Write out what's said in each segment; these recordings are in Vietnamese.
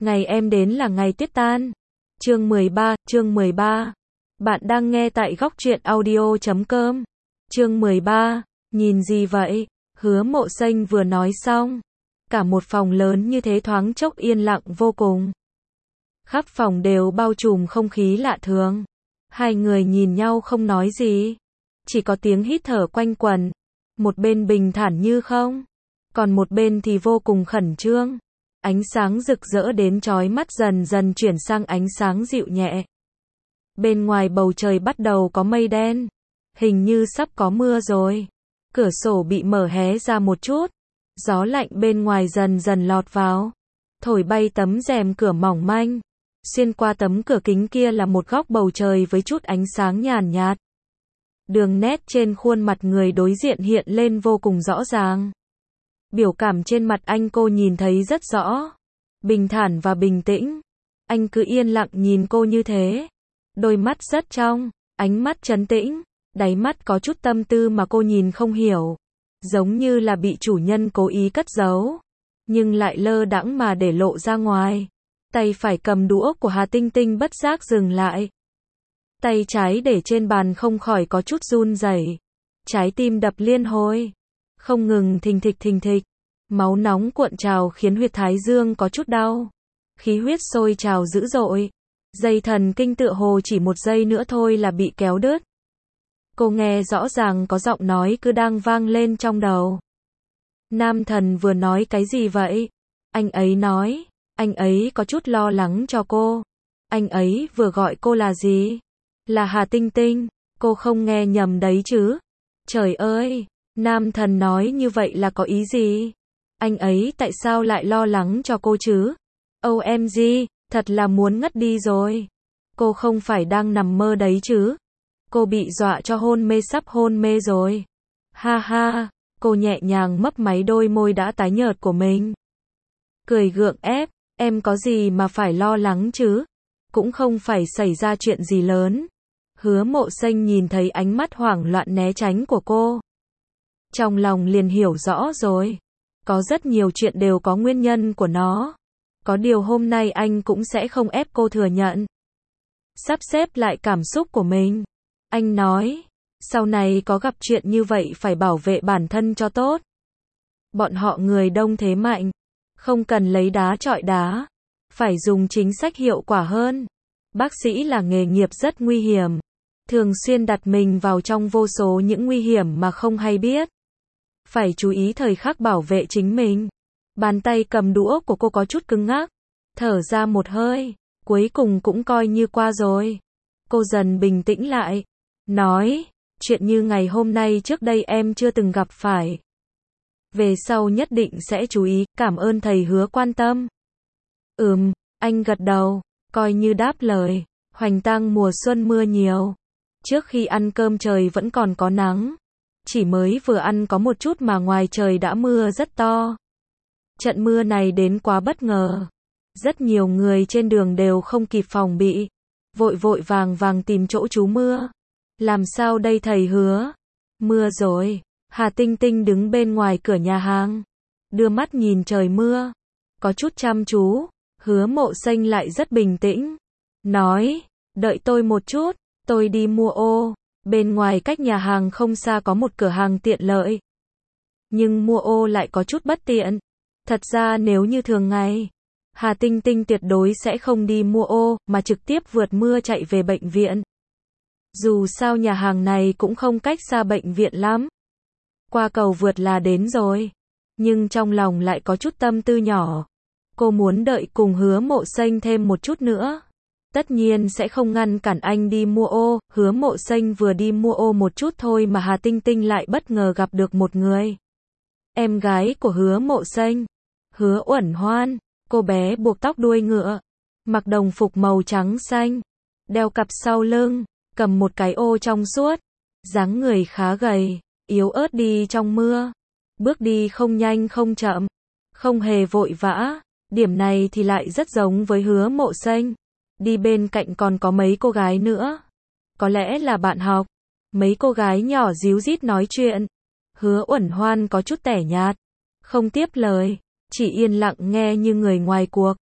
Ngày em đến là ngày tuyết tan. Chương 13. Bạn đang nghe tại góc truyện audio.com. Chương 13. Nhìn gì vậy? Hứa Mộ Xanh vừa nói xong. Cả một phòng lớn như thế thoáng chốc yên lặng vô cùng. Khắp phòng đều bao trùm không khí lạ thường. Hai người nhìn nhau không nói gì. Chỉ có tiếng hít thở quanh quẩn. Một bên bình thản như không. Còn một bên thì vô cùng khẩn trương. Ánh sáng rực rỡ đến chói mắt dần dần chuyển sang ánh sáng dịu nhẹ. Bên ngoài bầu trời bắt đầu có mây đen. Hình như sắp có mưa rồi. Cửa sổ bị mở hé ra một chút. Gió lạnh bên ngoài dần dần lọt vào. Thổi bay tấm rèm cửa mỏng manh. Xuyên qua tấm cửa kính kia là một góc bầu trời với chút ánh sáng nhàn nhạt. Đường nét trên khuôn mặt người đối diện hiện lên vô cùng rõ ràng. Biểu cảm trên mặt anh cô nhìn thấy rất rõ. Bình thản và bình tĩnh. Anh cứ yên lặng nhìn cô như thế. Đôi mắt rất trong, ánh mắt trấn tĩnh. Đáy mắt có chút tâm tư mà cô nhìn không hiểu. Giống như là bị chủ nhân cố ý cất giấu. Nhưng lại lơ đãng mà để lộ ra ngoài. Tay phải cầm đũa của Hà Tinh Tinh bất giác dừng lại. Tay trái để trên bàn không khỏi có chút run rẩy. Trái tim đập liên hồi. Không ngừng thình thịch. Máu nóng cuộn trào khiến huyệt thái dương có chút đau. Khí huyết sôi trào dữ dội. Dây thần kinh tựa hồ chỉ một giây nữa thôi là bị kéo đứt. Cô nghe rõ ràng có giọng nói cứ đang vang lên trong đầu. Nam thần vừa nói cái gì vậy? Anh ấy nói, anh ấy có chút lo lắng cho cô. Anh ấy vừa gọi cô là gì? Là Hà Tinh Tinh, cô không nghe nhầm đấy chứ? Trời ơi, nam thần nói như vậy là có ý gì? Anh ấy tại sao lại lo lắng cho cô chứ? OMG, thật là muốn ngất đi rồi. Cô không phải đang nằm mơ đấy chứ? Cô bị dọa cho hôn mê sắp hôn mê rồi. Ha ha, cô nhẹ nhàng mấp máy đôi môi đã tái nhợt của mình. Cười gượng ép, em có gì mà phải lo lắng chứ? Cũng không phải xảy ra chuyện gì lớn. Hứa Mộ Xanh nhìn thấy ánh mắt hoảng loạn né tránh của cô. Trong lòng liền hiểu rõ rồi. Có rất nhiều chuyện đều có nguyên nhân của nó. Có điều hôm nay anh cũng sẽ không ép cô thừa nhận. Sắp xếp lại cảm xúc của mình. Anh nói, sau này có gặp chuyện như vậy phải bảo vệ bản thân cho tốt. Bọn họ người đông thế mạnh. Không cần lấy đá chọi đá. Phải dùng chính sách hiệu quả hơn. Bác sĩ là nghề nghiệp rất nguy hiểm. Thường xuyên đặt mình vào trong vô số những nguy hiểm mà không hay biết. Phải chú ý thời khắc bảo vệ chính mình. Bàn tay cầm đũa của cô có chút cứng ngắc. Thở ra một hơi. Cuối cùng cũng coi như qua rồi. Cô dần bình tĩnh lại. Nói, chuyện như ngày hôm nay trước đây em chưa từng gặp phải. Về sau nhất định sẽ chú ý, cảm ơn thầy Hứa quan tâm. Anh gật đầu, coi như đáp lời. Hoành tang mùa xuân mưa nhiều. Trước khi ăn cơm trời vẫn còn có nắng. Chỉ mới vừa ăn có một chút mà ngoài trời đã mưa rất to. Trận mưa này đến quá bất ngờ. Rất nhiều người trên đường đều không kịp phòng bị. Vội vàng tìm chỗ trú mưa. Làm sao đây thầy Hứa? Mưa rồi. Hà Tinh Tinh đứng bên ngoài cửa nhà hàng. Đưa mắt nhìn trời mưa. Có chút chăm chú. Hứa Mộ Xanh lại rất bình tĩnh. Nói, đợi tôi một chút. Tôi đi mua ô. Bên ngoài cách nhà hàng không xa có một cửa hàng tiện lợi. Nhưng mua ô lại có chút bất tiện. Thật ra nếu như thường ngày, Hà Tinh Tinh tuyệt đối sẽ không đi mua ô, mà trực tiếp vượt mưa chạy về bệnh viện. Dù sao nhà hàng này cũng không cách xa bệnh viện lắm. Qua cầu vượt là đến rồi. Nhưng trong lòng lại có chút tâm tư nhỏ. Cô muốn đợi cùng Hứa Mộ Xanh thêm một chút nữa. Tất nhiên sẽ không ngăn cản anh đi mua ô. Hứa Mộ Xanh vừa đi mua ô một chút thôi mà Hà Tinh Tinh lại bất ngờ gặp được một người. Em gái của Hứa Mộ Xanh. Hứa Uẩn Hoan. Cô bé buộc tóc đuôi ngựa. Mặc đồng phục màu trắng xanh. Đeo cặp sau lưng. Cầm một cái ô trong suốt. Dáng người khá gầy. Yếu ớt đi trong mưa. Bước đi không nhanh không chậm. Không hề vội vã. Điểm này thì lại rất giống với Hứa Mộ Xanh. Đi bên cạnh còn có mấy cô gái nữa. Có lẽ là bạn học. Mấy cô gái nhỏ díu dít nói chuyện. Hứa Uẩn Hoan có chút tẻ nhạt. Không tiếp lời. Chỉ yên lặng nghe như người ngoài cuộc.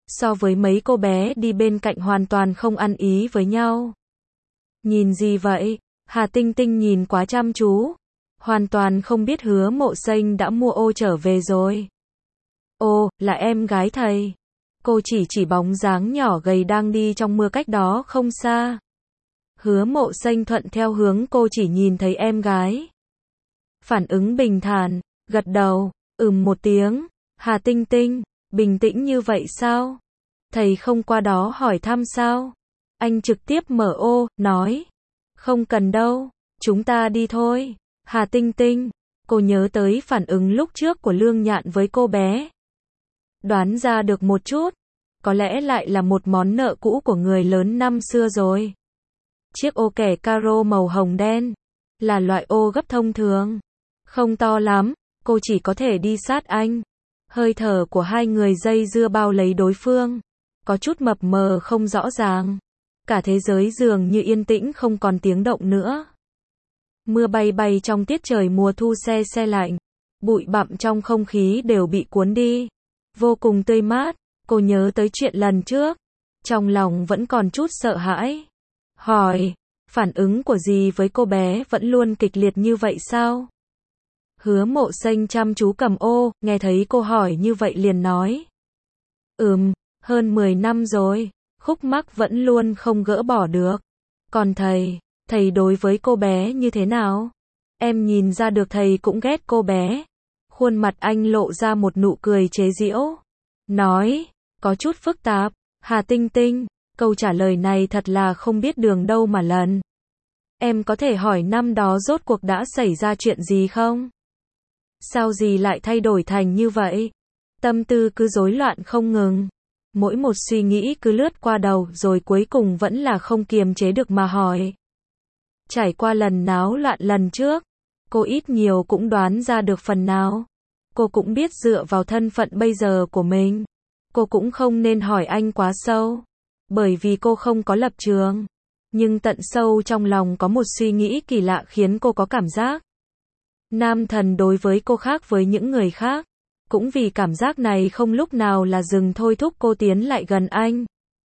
so với mấy cô bé đi bên cạnh hoàn toàn không ăn ý với nhau. Nhìn gì vậy? Hà Tinh Tinh nhìn quá chăm chú, hoàn toàn không biết Hứa Mộ Xanh đã mua ô trở về rồi. Ô, là em gái thầy. Cô chỉ bóng dáng nhỏ gầy đang đi trong mưa cách đó không xa. Hứa Mộ Xanh thuận theo hướng cô chỉ nhìn thấy em gái. Phản ứng bình thản, gật đầu, một tiếng. Hà Tinh Tinh, bình tĩnh như vậy sao? Thầy không qua đó hỏi thăm sao? Anh trực tiếp mở ô, nói. Không cần đâu, chúng ta đi thôi. Hà Tinh Tinh, cô nhớ tới phản ứng lúc trước của Lương Nhạn với cô bé. Đoán ra được một chút, có lẽ lại là một món nợ cũ của người lớn năm xưa rồi. Chiếc ô kẻ caro màu hồng đen, là loại ô gấp thông thường. Không to lắm, cô chỉ có thể đi sát anh. Hơi thở của hai người dây dưa bao lấy đối phương, có chút mập mờ không rõ ràng. Cả thế giới dường như yên tĩnh không còn tiếng động nữa. Mưa bay bay trong tiết trời mùa thu se lạnh. Bụi bặm trong không khí đều bị cuốn đi. Vô cùng tươi mát. Cô nhớ tới chuyện lần trước. Trong lòng vẫn còn chút sợ hãi. Hỏi, phản ứng của dì với cô bé vẫn luôn kịch liệt như vậy sao? Hứa Mộ Xanh chăm chú cầm ô, nghe thấy cô hỏi như vậy liền nói. Hơn 10 năm rồi, khúc mắc vẫn luôn không gỡ bỏ được. Còn thầy đối với cô bé như thế nào? Em nhìn ra được thầy cũng ghét cô bé. Khuôn mặt anh lộ ra một nụ cười chế giễu. Nói, có chút phức tạp. Hà Tinh Tinh, câu trả lời này thật là không biết đường đâu mà lần. Em có thể hỏi năm đó rốt cuộc đã xảy ra chuyện gì không? Sao dì lại thay đổi thành như vậy? Tâm tư cứ rối loạn không ngừng. Mỗi một suy nghĩ cứ lướt qua đầu rồi cuối cùng vẫn là không kiềm chế được mà hỏi. Trải qua lần náo loạn lần trước, cô ít nhiều cũng đoán ra được phần nào. Cô cũng biết dựa vào thân phận bây giờ của mình, cô cũng không nên hỏi anh quá sâu, bởi vì cô không có lập trường. Nhưng tận sâu trong lòng có một suy nghĩ kỳ lạ khiến cô có cảm giác nam thần đối với cô khác với những người khác. Cũng vì cảm giác này không lúc nào là dừng thôi thúc cô tiến lại gần anh.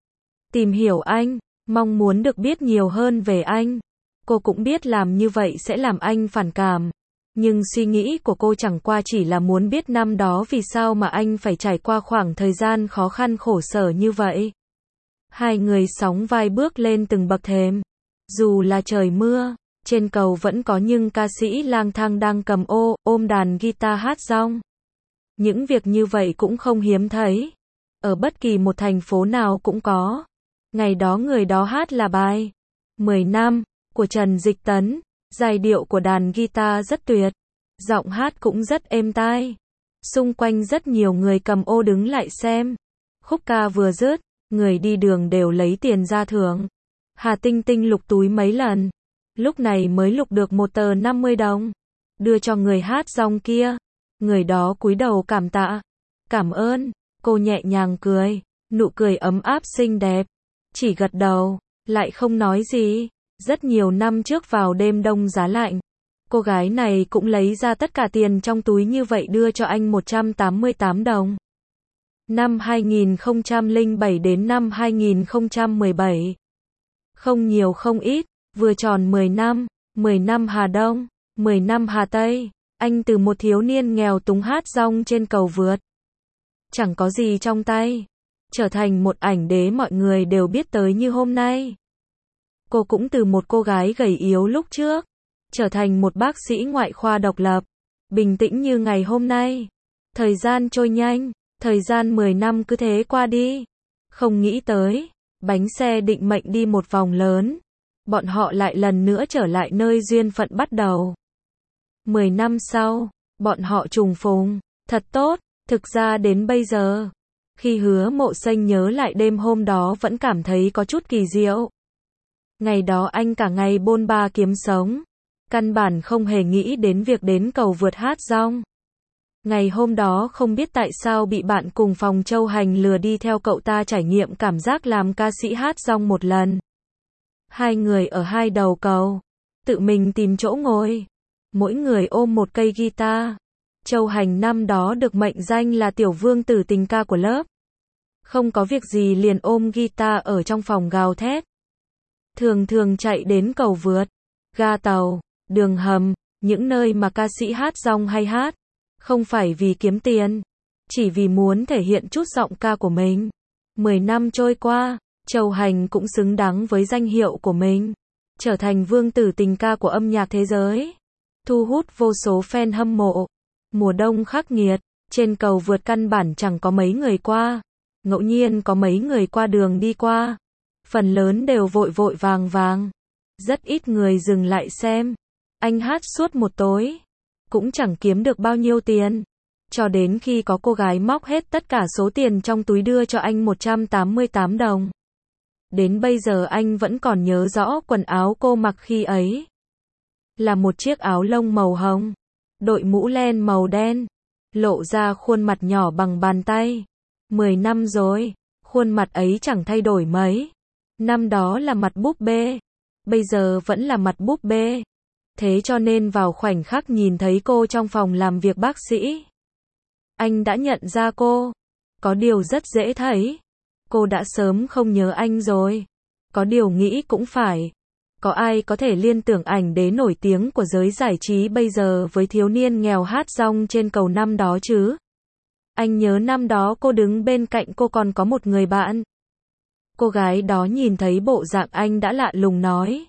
Tìm hiểu anh, mong muốn được biết nhiều hơn về anh. Cô cũng biết làm như vậy sẽ làm anh phản cảm. Nhưng suy nghĩ của cô chẳng qua chỉ là muốn biết năm đó vì sao mà anh phải trải qua khoảng thời gian khó khăn khổ sở như vậy. Hai người sóng vai bước lên từng bậc thềm. Dù là trời mưa, trên cầu vẫn có những ca sĩ lang thang đang cầm ô, ôm đàn guitar hát rong. Những việc như vậy cũng không hiếm thấy. Ở bất kỳ một thành phố nào cũng có. Ngày đó người đó hát là bài 10 năm của Trần Dịch Tấn. Giai điệu của đàn guitar rất tuyệt. Giọng hát cũng rất êm tai. Xung quanh rất nhiều người cầm ô đứng lại xem. Khúc ca vừa dứt, người đi đường đều lấy tiền ra thưởng. Hà Tinh Tinh lục túi mấy lần. Lúc này mới lục được một tờ 50 đồng. Đưa cho người hát rong kia. Người đó cúi đầu cảm tạ. Cảm ơn. Cô nhẹ nhàng cười. Nụ cười ấm áp xinh đẹp. Chỉ gật đầu, lại không nói gì. Rất nhiều năm trước vào đêm đông giá lạnh, cô gái này cũng lấy ra tất cả tiền trong túi như vậy đưa cho anh 188 đồng. Năm 2007 đến năm 2017. Không nhiều không ít, vừa tròn 10 năm, 10 năm Hà Đông, 10 năm Hà Tây. Anh từ một thiếu niên nghèo túng hát rong trên cầu vượt, chẳng có gì trong tay, trở thành một ảnh đế mọi người đều biết tới như hôm nay. Cô cũng từ một cô gái gầy yếu lúc trước, trở thành một bác sĩ ngoại khoa độc lập, bình tĩnh như ngày hôm nay. Thời gian trôi nhanh, thời gian 10 năm cứ thế qua đi. Không nghĩ tới, bánh xe định mệnh đi một vòng lớn, bọn họ lại lần nữa trở lại nơi duyên phận bắt đầu. 10 năm sau, bọn họ trùng phùng, thật tốt. Thực ra đến bây giờ, khi Hứa Mộ Xanh nhớ lại đêm hôm đó vẫn cảm thấy có chút kỳ diệu. Ngày đó anh cả ngày bôn ba kiếm sống, căn bản không hề nghĩ đến việc đến cầu vượt hát rong. Ngày hôm đó không biết tại sao bị bạn cùng phòng Châu Hành lừa đi theo cậu ta trải nghiệm cảm giác làm ca sĩ hát rong một lần. Hai người ở hai đầu cầu, tự mình tìm chỗ ngồi, mỗi người ôm một cây guitar. Châu Hành năm đó được mệnh danh là tiểu vương tử tình ca của lớp. Không có việc gì liền ôm guitar ở trong phòng gào thét. Thường thường chạy đến cầu vượt, ga tàu, đường hầm, những nơi mà ca sĩ hát rong hay hát. Không phải vì kiếm tiền, chỉ vì muốn thể hiện chút giọng ca của mình. 10 năm trôi qua, Châu Hành cũng xứng đáng với danh hiệu của mình. Trở thành vương tử tình ca của âm nhạc thế giới. Thu hút vô số fan hâm mộ. Mùa đông khắc nghiệt, trên cầu vượt căn bản chẳng có mấy người qua. Ngẫu nhiên có mấy người qua đường đi qua. Phần lớn đều vội vội vàng vàng. Rất ít người dừng lại xem. Anh hát suốt một tối. Cũng chẳng kiếm được bao nhiêu tiền. Cho đến khi có cô gái móc hết tất cả số tiền trong túi đưa cho anh 188 đồng. Đến bây giờ anh vẫn còn nhớ rõ quần áo cô mặc khi ấy. Là một chiếc áo lông màu hồng, đội mũ len màu đen, lộ ra khuôn mặt nhỏ bằng bàn tay. 10 năm rồi, khuôn mặt ấy chẳng thay đổi mấy. Năm đó là mặt búp bê, bây giờ vẫn là mặt búp bê. Thế cho nên vào khoảnh khắc nhìn thấy cô trong phòng làm việc bác sĩ, anh đã nhận ra cô. Có điều rất dễ thấy, cô đã sớm không nhớ anh rồi. Có điều nghĩ cũng phải. Có ai có thể liên tưởng ảnh đế nổi tiếng của giới giải trí bây giờ với thiếu niên nghèo hát rong trên cầu năm đó chứ? Anh nhớ năm đó cô đứng bên cạnh cô còn có một người bạn. Cô gái đó nhìn thấy bộ dạng anh đã lạ lùng nói.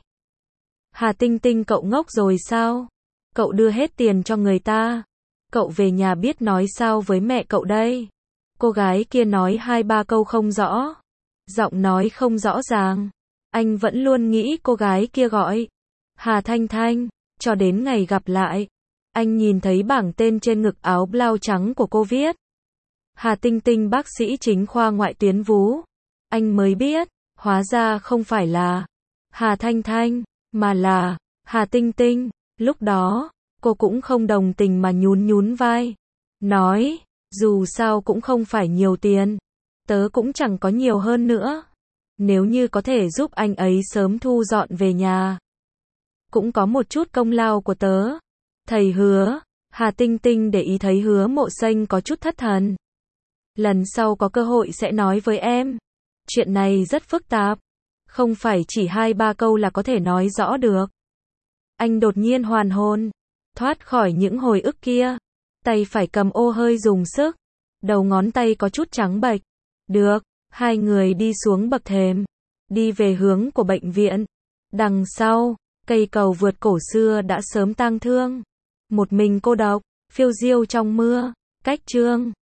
Hà Tinh Tinh, cậu ngốc rồi sao? Cậu đưa hết tiền cho người ta. Cậu về nhà biết nói sao với mẹ cậu đây? Cô gái kia nói 2-3 câu không rõ. Giọng nói không rõ ràng. Anh vẫn luôn nghĩ cô gái kia gọi Hà Thanh Thanh. Cho đến ngày gặp lại, anh nhìn thấy bảng tên trên ngực áo blau trắng của cô viết Hà Tinh Tinh, bác sĩ chính khoa ngoại tuyến vú. Anh mới biết, hóa ra không phải là Hà Thanh Thanh, mà là Hà Tinh Tinh. Lúc đó, cô cũng không đồng tình mà nhún nhún vai. Nói, dù sao cũng không phải nhiều tiền. Tớ cũng chẳng có nhiều hơn nữa. Nếu như có thể giúp anh ấy sớm thu dọn về nhà, cũng có một chút công lao của tớ. Thầy hứa. Hà Tinh Tinh để ý thấy Hứa Mộ Xanh có chút thất thần. Lần sau có cơ hội sẽ nói với em. Chuyện này rất phức tạp. Không phải chỉ 2-3 câu là có thể nói rõ được. Anh đột nhiên hoàn hồn. Thoát khỏi những hồi ức kia. Tay phải cầm ô hơi dùng sức. Đầu ngón tay có chút trắng bệch. Được. Hai người đi xuống bậc thềm. Đi về hướng của bệnh viện. Đằng sau, cây cầu vượt cổ xưa đã sớm tang thương. Một mình cô độc, phiêu diêu trong mưa. Cách chương